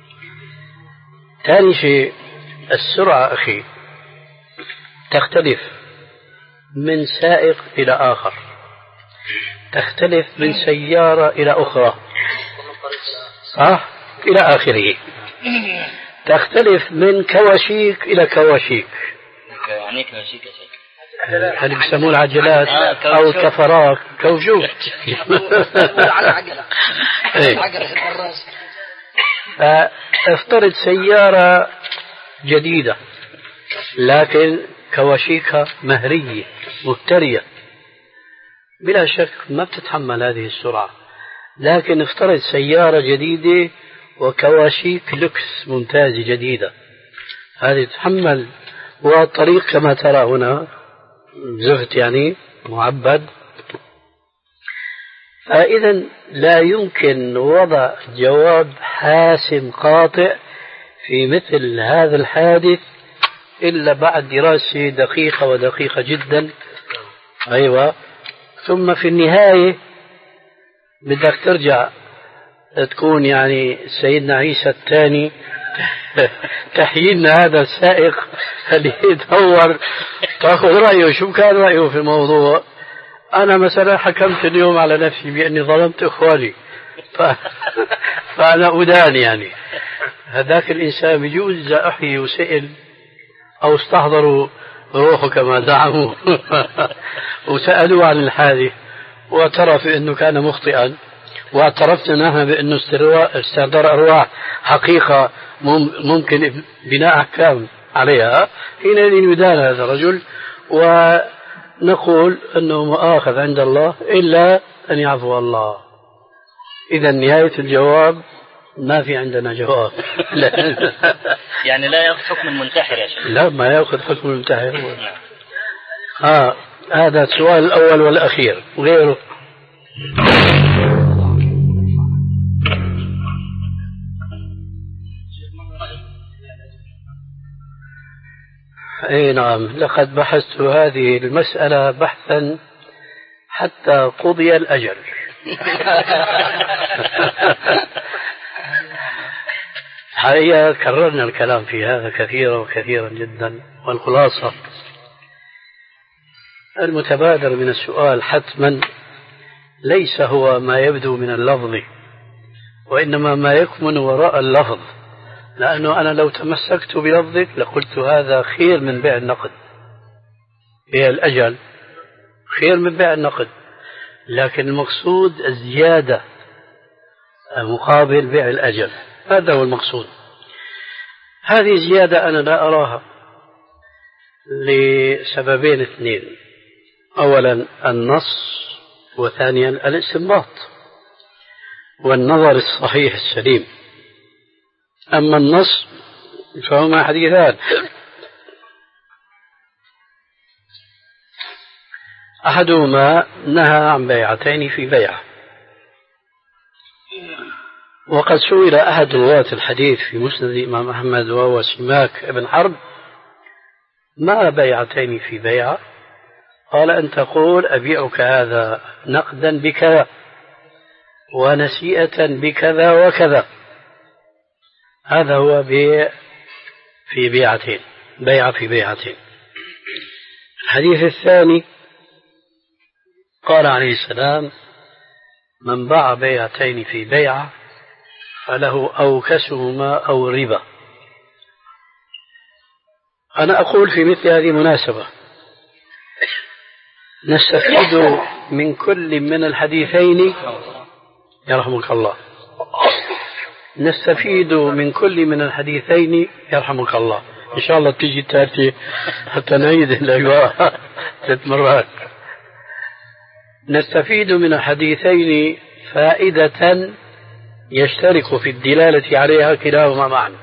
ثاني شيء السرعة أخي تختلف من سائق إلى آخر، تختلف من سيارة إلى أخرى، صح؟ إلى آخره. تختلف من كواشيك إلى كواشيك. يعني كواشيك هل بيسموه العجلات أو الكفرات كوشوك. فافترض سيارة جديدة لكن كواشيكها مهرية مفترية، بلا شك ما بتتحمل هذه السرعة. لكن افترض سيارة جديدة وكواشيك لوكس ممتازة جديدة، هذه تتحمل. والطريق كما ترى هنا زفت يعني معبد. فإذا لا يمكن وضع جواب حاسم قاطع في مثل هذا الحادث إلا بعد دراسة دقيقة ودقيقة جدا. أيوة. ثم في النهاية بدك ترجع تكون يعني سيدنا عيسى الثاني تحيينا هذا السائق اللي يدور تأخذ رأيه شو كان رأيه في الموضوع. أنا مثلا حكمت اليوم على نفسي بأني ظلمت إخواني ف... فأنا أدان يعني. هذاك الإنسان بيجوز إذا أحيي وسئل أو استحضروا روحه كما زعموا وسألوا عن الحادث واعترف أنه كان مخطئا، واعترفت نحن بأنه استحضار أرواح حقيقة ممكن بناء أحكام عليها، حينئذ يدان هذا الرجل ونقول أنه مؤاخذ عند الله إلا أن يعفو الله. إذا نهاية الجواب ما في عندنا جواب. يعني لا يأخذ حكم المنتحر يا شيخ؟ لا ما يأخذ حكم المنتحر. آه هذا السؤال الأول والأخير غيره. اي نعم، لقد بحثت هذه المسألة بحثا حتى قضي الأجل. حقيقة كررنا الكلام في هذا كثيرا وكثيرا جدا، والخلاصة المتبادر من السؤال حتما ليس هو ما يبدو من اللفظ، وإنما ما يكمن وراء اللفظ. لأنه أنا لو تمسكت بلفظك لقلت هذا خير من بيع النقد، بيع الأجل خير من بيع النقد، لكن المقصود الزيادة مقابل بيع الأجل، هذا هو المقصود. هذه زيادة أنا لا أراها لسببين اثنين: أولا النص، وثانيا الاستنباط والنظر الصحيح السليم. أما النص فهما حديثان: أحدهما نهى عن بيعتين في بيعة، وقد سئل أحد رواة الحديث في مسند الإمام أحمد وهو سماك بن حرب: ما بيعتين في بيعة؟ قال: أن تقول أبيعك هذا نقدا بكذا ونسيئة بكذا وكذا، هذا هو بيع في بيعتين، بيع في بيعتين. الحديث الثاني قال عليه السلام: من باع بيعتين في بيعة فله أوكسهما أو ربا. أنا أقول في مثل هذه المناسبة نستفيد من كل من الحديثين، يرحمك الله، نستفيد من كل من الحديثين يرحمك الله. إن شاء الله تيجي التالتة حتى نعيد الأجواء ثلاث مرات. نستفيد من الحديثين فائدة يشترك في الدلالة عليها كلاهما معا،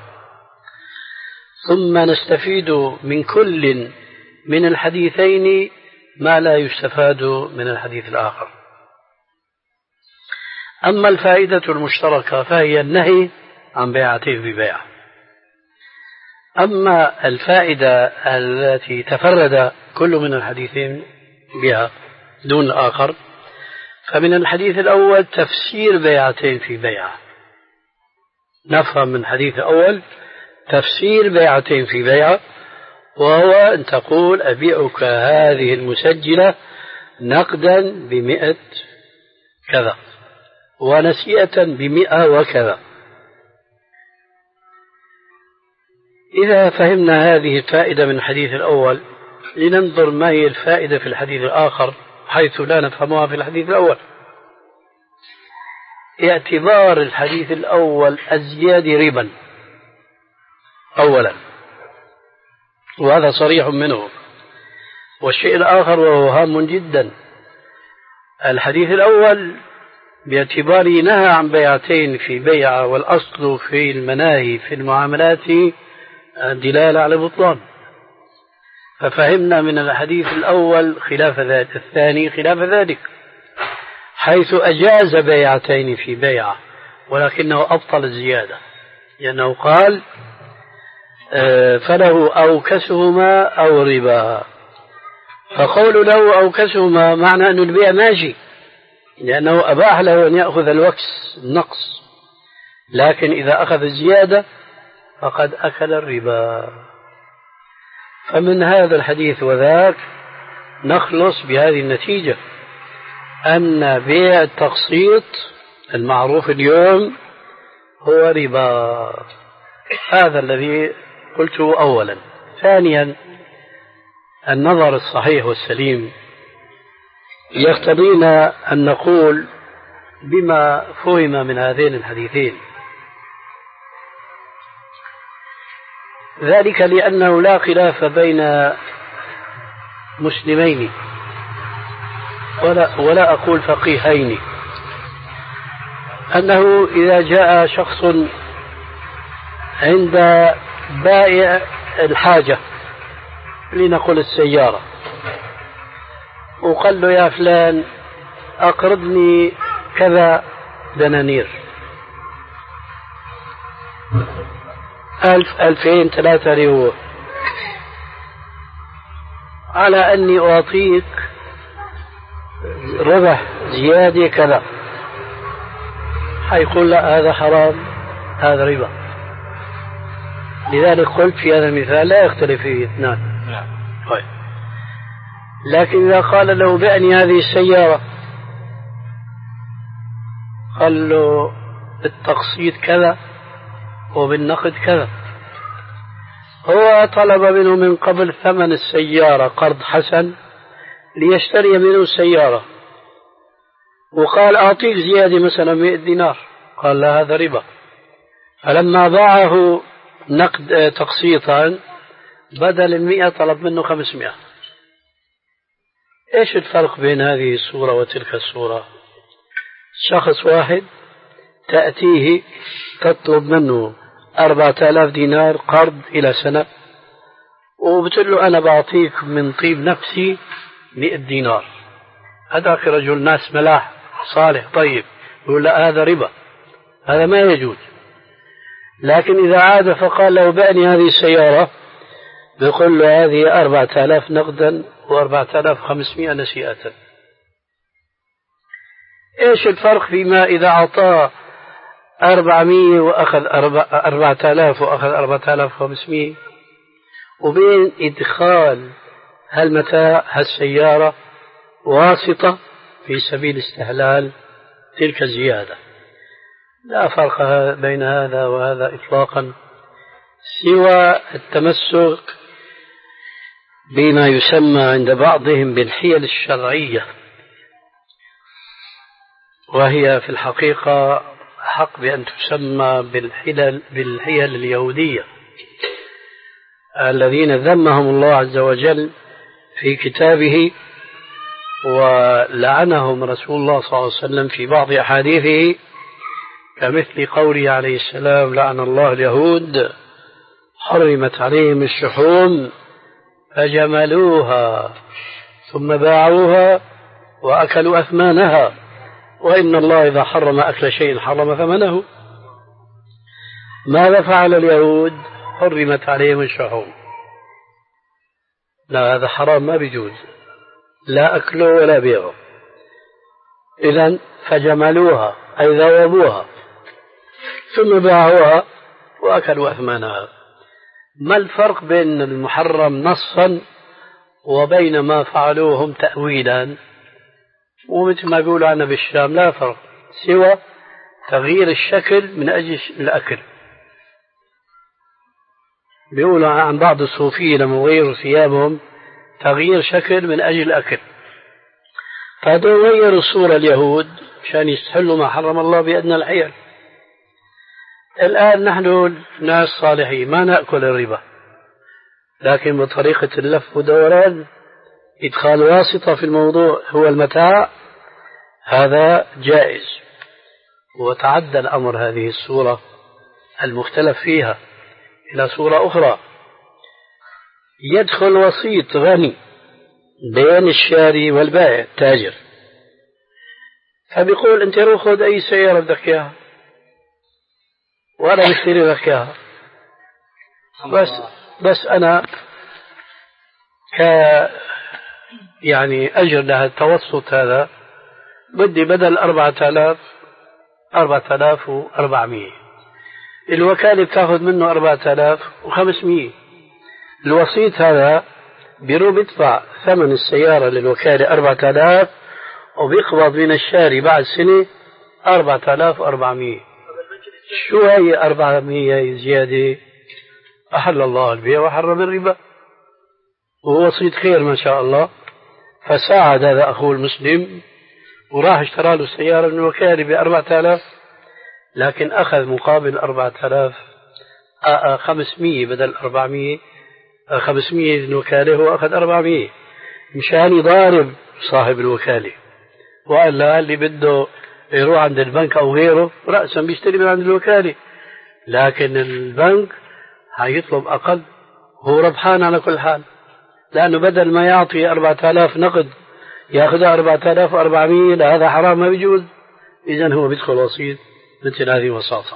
ثم نستفيد من كل من الحديثين ما لا يستفاد من الحديث الآخر. أما الفائدة المشتركة فهي النهي عن بيعتين ببيعة. أما الفائدة التي تفرد كل من الحديثين بها دون الآخر فمن الحديث الأول تفسير بيعتين في بيعة. نفهم من الحديث الأول تفسير بيعتين في بيعة، وهو أن تقول أبيعك هذه المسجلة نقدا بمئة كذا ونسيئة بمئة وكذا. إذا فهمنا هذه الفائدة من الحديث الأول لننظر ما هي الفائدة في الحديث الآخر حيث لا نفهمها في الحديث الأول. اعتبار الحديث الأول الزيادة ربا أولا، وهذا صريح منه. والشيء الآخر وهو هام جدا، الحديث الأول باعتباره نهى عن بيعتين في بيعة، والأصل في المناهي في المعاملات الدلالة على البطلان، ففهمنا من الحديث الأول خلاف ذلك، الثاني خلاف ذلك، حيث أجاز بيعتين في بيعة ولكنه أبطل الزيادة، لأنه قال فله أوكسهما أو ربا. فقول له أوكسهما معنى أن البيع ماشي، لأنه أباح له أن يأخذ الوكس النقص، لكن إذا أخذ الزيادة فقد أكل الربا. فمن هذا الحديث وذاك نخلص بهذه النتيجة أن بيع التقسيط المعروف اليوم هو ربا. هذا الذي قلته أولا. ثانيا، النظر الصحيح والسليم يقتضينا أن نقول بما فهم من هذين الحديثين، ذلك لأنه لا خلاف بين مسلمين ولا, ولا أقول فقيهين أنه إذا جاء شخص عند بائع الحاجة لنقل السيارة وقال له يا فلان أقرضني كذا دنانير، ألف ألفين ثلاثة ريال، على أني أعطيك ربح زيادة كذا، حيقول لا هذا حرام هذا ربا. لذلك قلت في هذا المثال لا يختلف فيه اثنان. طيب. لكن إذا قال له بعني هذه السيارة، قال له بالتقسيط كذا وبالنقد كذا، هو طلب منه من قبل ثمن السيارة قرض حسن ليشتري منه السيارة، وقال أعطيك زيادة مثلا مئة دينار، قال لا هذا ربا. فلما باعه نقد تقسيطا بدل المئة طلب منه خمسمائة. ايش الفرق بين هذه الصورة وتلك الصورة؟ شخص واحد تأتيه تطلب منه أربعة آلاف دينار قرض إلى سنة، وبتقول له أنا بعطيك من طيب نفسي مئة دينار. هذاك رجل ناس ملاح صالح طيب، يقول لا هذا ربا، هذا ما يجوز. لكن إذا عاد فقال له بأني هذه السيارة، بيقول له هذه أربعة آلاف نقدا وأربعة آلاف خمسمائة نسيئة. إيش الفرق فيما إذا أعطاه أربعمائة وأخذ أربعة آلاف وأخذ أربعة آلاف وخمسمائة، وبين إدخال هالمتاع هالسيارة واسطة في سبيل استهلال تلك الزيادة؟ لا فرق بين هذا وهذا إطلاقا، سوى التمسك بما يسمى عند بعضهم بالحيل الشرعية، وهي في الحقيقة حق بأن تسمى بالحيل, بالحيل اليهودية الذين ذمهم الله عز وجل في كتابه ولعنهم رسول الله صلى الله عليه وسلم في بعض أحاديثه، كمثل قوله عليه السلام: لعن الله اليهود حرمت عليهم الشحوم فجملوها ثم باعوها وأكلوا أثمانها، وإن الله إذا حرم أكل شيء حرم ثمنه. ماذا فعل اليهود؟ حرمت عليهم الشحوم. لا، هذا حرام، ما بيجوز لا أكله ولا بيعه. إذن فجملوها أي ذوبوها ثم باعوها وأكلوا أثمانها. ما الفرق بين المحرم نصا وبين ما فعلوه هم تأويلا؟ ومثل ما بيقولوا عنا بالشام لا فرق سوى تغيير الشكل من أجل الأكل. بيقولوا عن بعض الصوفية لما غيروا ثيابهم تغيير شكل من أجل الأكل، فهذول غيروا الصورة اليهود عشان يستحلوا ما حرم الله بأدنى الحيل. الآن نحن ناس صالحين ما نأكل الربا، لكن بطريقة اللف ودوران إدخال واسطة في الموضوع هو المتاع، هذا جائز. وتعدى الأمر هذه الصورة المختلف فيها إلى صورة أخرى، يدخل وسيط غني بين الشاري والبائع التاجر، فبيقول أنت روح خذ أي سيارة بدك إياها وأنا بشتري لك إياها، بس بس أنا ك يعني أجر لها التوسط هذا بدي بدل أربعة آلاف أربعة آلاف وأربعمية، الوكالة بتاخذ منه أربعة آلاف وخمسمية. الوسيط هذا بيروح بيدفع ثمن السيارة للوكالة أربعة آلاف وبيقبض من الشاري بعد سنة أربعة آلاف وأربعمية. شو هي أربعمية زيادة؟ أحل الله البيع وحرم الربا، وهو وسيط خير ما شاء الله. فساعد هذا أخوه المسلم وراح اشترى له سيارة من الوكالة بأربعة آلاف، لكن أخذ مقابل أربعة آلاف خمسمية بدل أربعمية، خمسمية الوكالة هو أخذ أربعمية مشان يضارب صاحب الوكالة، وقال له اللي بده يروح عند البنك أو غيره رأسا بيشتري من عند الوكالة، لكن البنك هيطلب أقل، هو ربحان على كل حال، لأنه بدل ما يعطي أربعة آلاف نقد يأخذها أربعة آلاف وأربعمية، لا هذا حرام ما بيجوز. إذن هو بيدخل وسيط مثل هذه وساطة.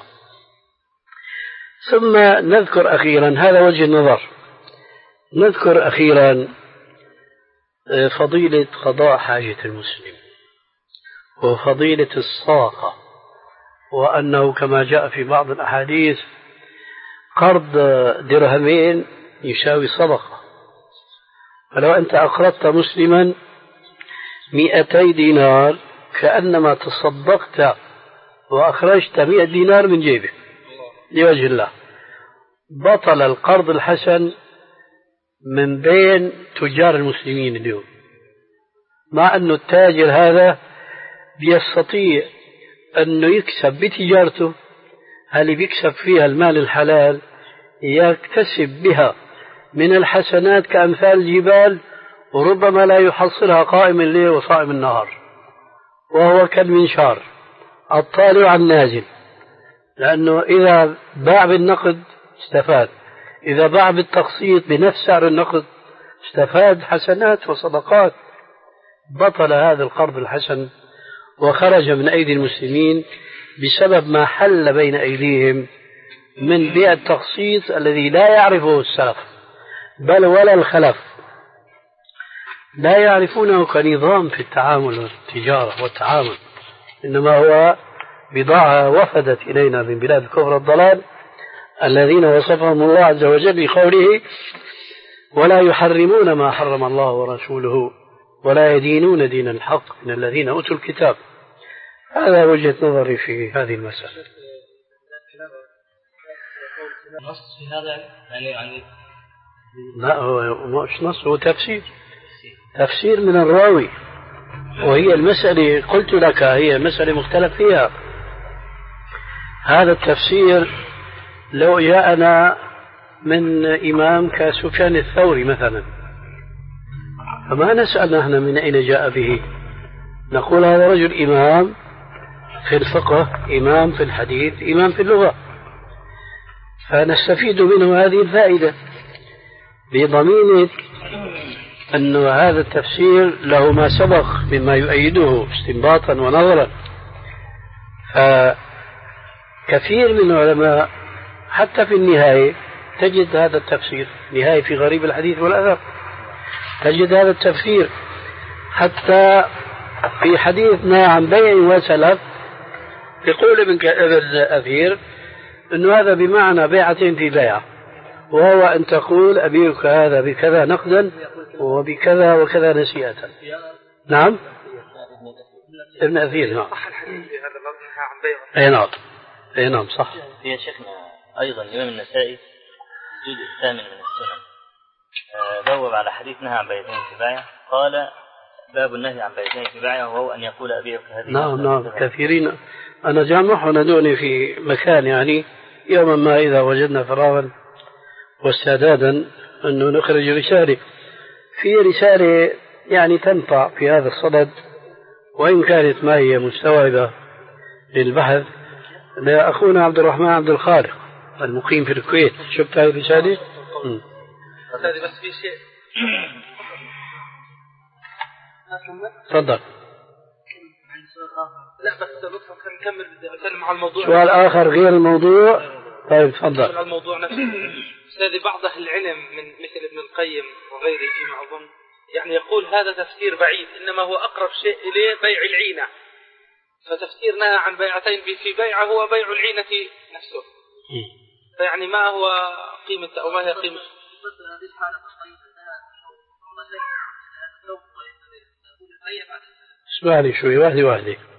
ثم نذكر أخيرا، هذا وجه النظر، نذكر أخيرا فضيلة قضاء حاجة المسلم وفضيلة الصدقة، وأنه كما جاء في بعض الأحاديث قرض درهمين يساوي صدقة. فلو أنت أقرضت مسلما مئتي دينار كأنما تصدقت وأخرجت مئة دينار من جيبك لوجه الله. بطل القرض الحسن من بين تجار المسلمين اليوم، مع أن التاجر هذا بيستطيع أنه يكسب بتجارته، هل بيكسب فيها المال الحلال يكتسب بها من الحسنات كأمثال الجبال، وربما لا يحصلها قائم الليل وصائم النهار، وهو كالمنشار الطالع عن نازل، لأنه إذا باع بالنقد استفاد، إذا باع بالتقسيط بنفس سعر النقد استفاد حسنات وصدقات. بطل هذا القرض الحسن وخرج من أيدي المسلمين بسبب ما حل بين أيديهم من بيع التقسيط الذي لا يعرفه السلف بل ولا الخلف، لا يعرفونه كنظام في التعامل والتجارة والتعامل، إنما هو بضاعة وفدت إلينا من بلاد الكفر والضلال الذين وصفهم الله عز وجل بقوله: ولا يحرمون ما حرم الله ورسوله ولا يدينون دين الحق من الذين أوتوا الكتاب. هذا وجهة نظري في هذه المسألة. نص في هذا يعني يعني لا هو مش نص، هو تفسير تفسير من الراوي، وهي المسألة قلت لك هي مسألة مختلف فيها. هذا التفسير لو جاءنا من إمام كسفيان الثوري مثلا فما نسأل نحن من أين جاء به، نقول هذا رجل إمام في الفقه، إمام في الحديث، إمام في اللغة، فنستفيد منه هذه الفائدة بضمينة أن هذا التفسير له ما سبق مما يؤيده استنباطا ونظرا. فكثير من العلماء حتى في النهاية تجد هذا التفسير، نهاية في غريب الحديث والأثر تجد هذا التفسير، حتى في حديثنا عن بيع وسلف يقول ابن أثير أنه هذا بمعنى بيعتين في بيعة، وهو أن تقول أبيعك هذا بكذا نقدا وبكذا وكذا نسيئة. نعم ابن أثير. نعم صح الحديث في هذا اللفظ عن بيع. أي نعم أي نعم صح. يا شيخنا أيضا الإمام النسائي الجزء الثامن من السنن بوب على حديث نهى عن بيعتين في بيعة، قال باب النهي عن بيعتين في بيعة وهو أن يقول أبيعك هذه. نعم نعم كثيرين. أنا جامعه ندوني في مكان يعني يوما ما إذا وجدنا فراغا واستعدادا أنه نخرج رسالة، في رسالة يعني تنفع في هذا الصدد وإن كانت ما هي مستوعبة للبحث، لأخونا عبد الرحمن عبد الخالق المقيم في الكويت. شفت هذه الرسالة؟ هذه بس في شيء. تفضل. لا بس لطفا نكمل نتكلم عن الموضوع. سؤال آخر غير الموضوع. طيب تفضل. الموضوع نفسه أستاذي، بعض أهل العلم من مثل ابن القيم وغيره فيما أظن يعني يقول هذا تفسير بعيد، إنما هو أقرب شيء إليه بيع العينة، فتفسير نهى عن بيعتين في بيعة هو بيع العينة نفسه. فيعني ما هو قيمة أو ما هي قيمة اسمعني شوي واحدة واحدة.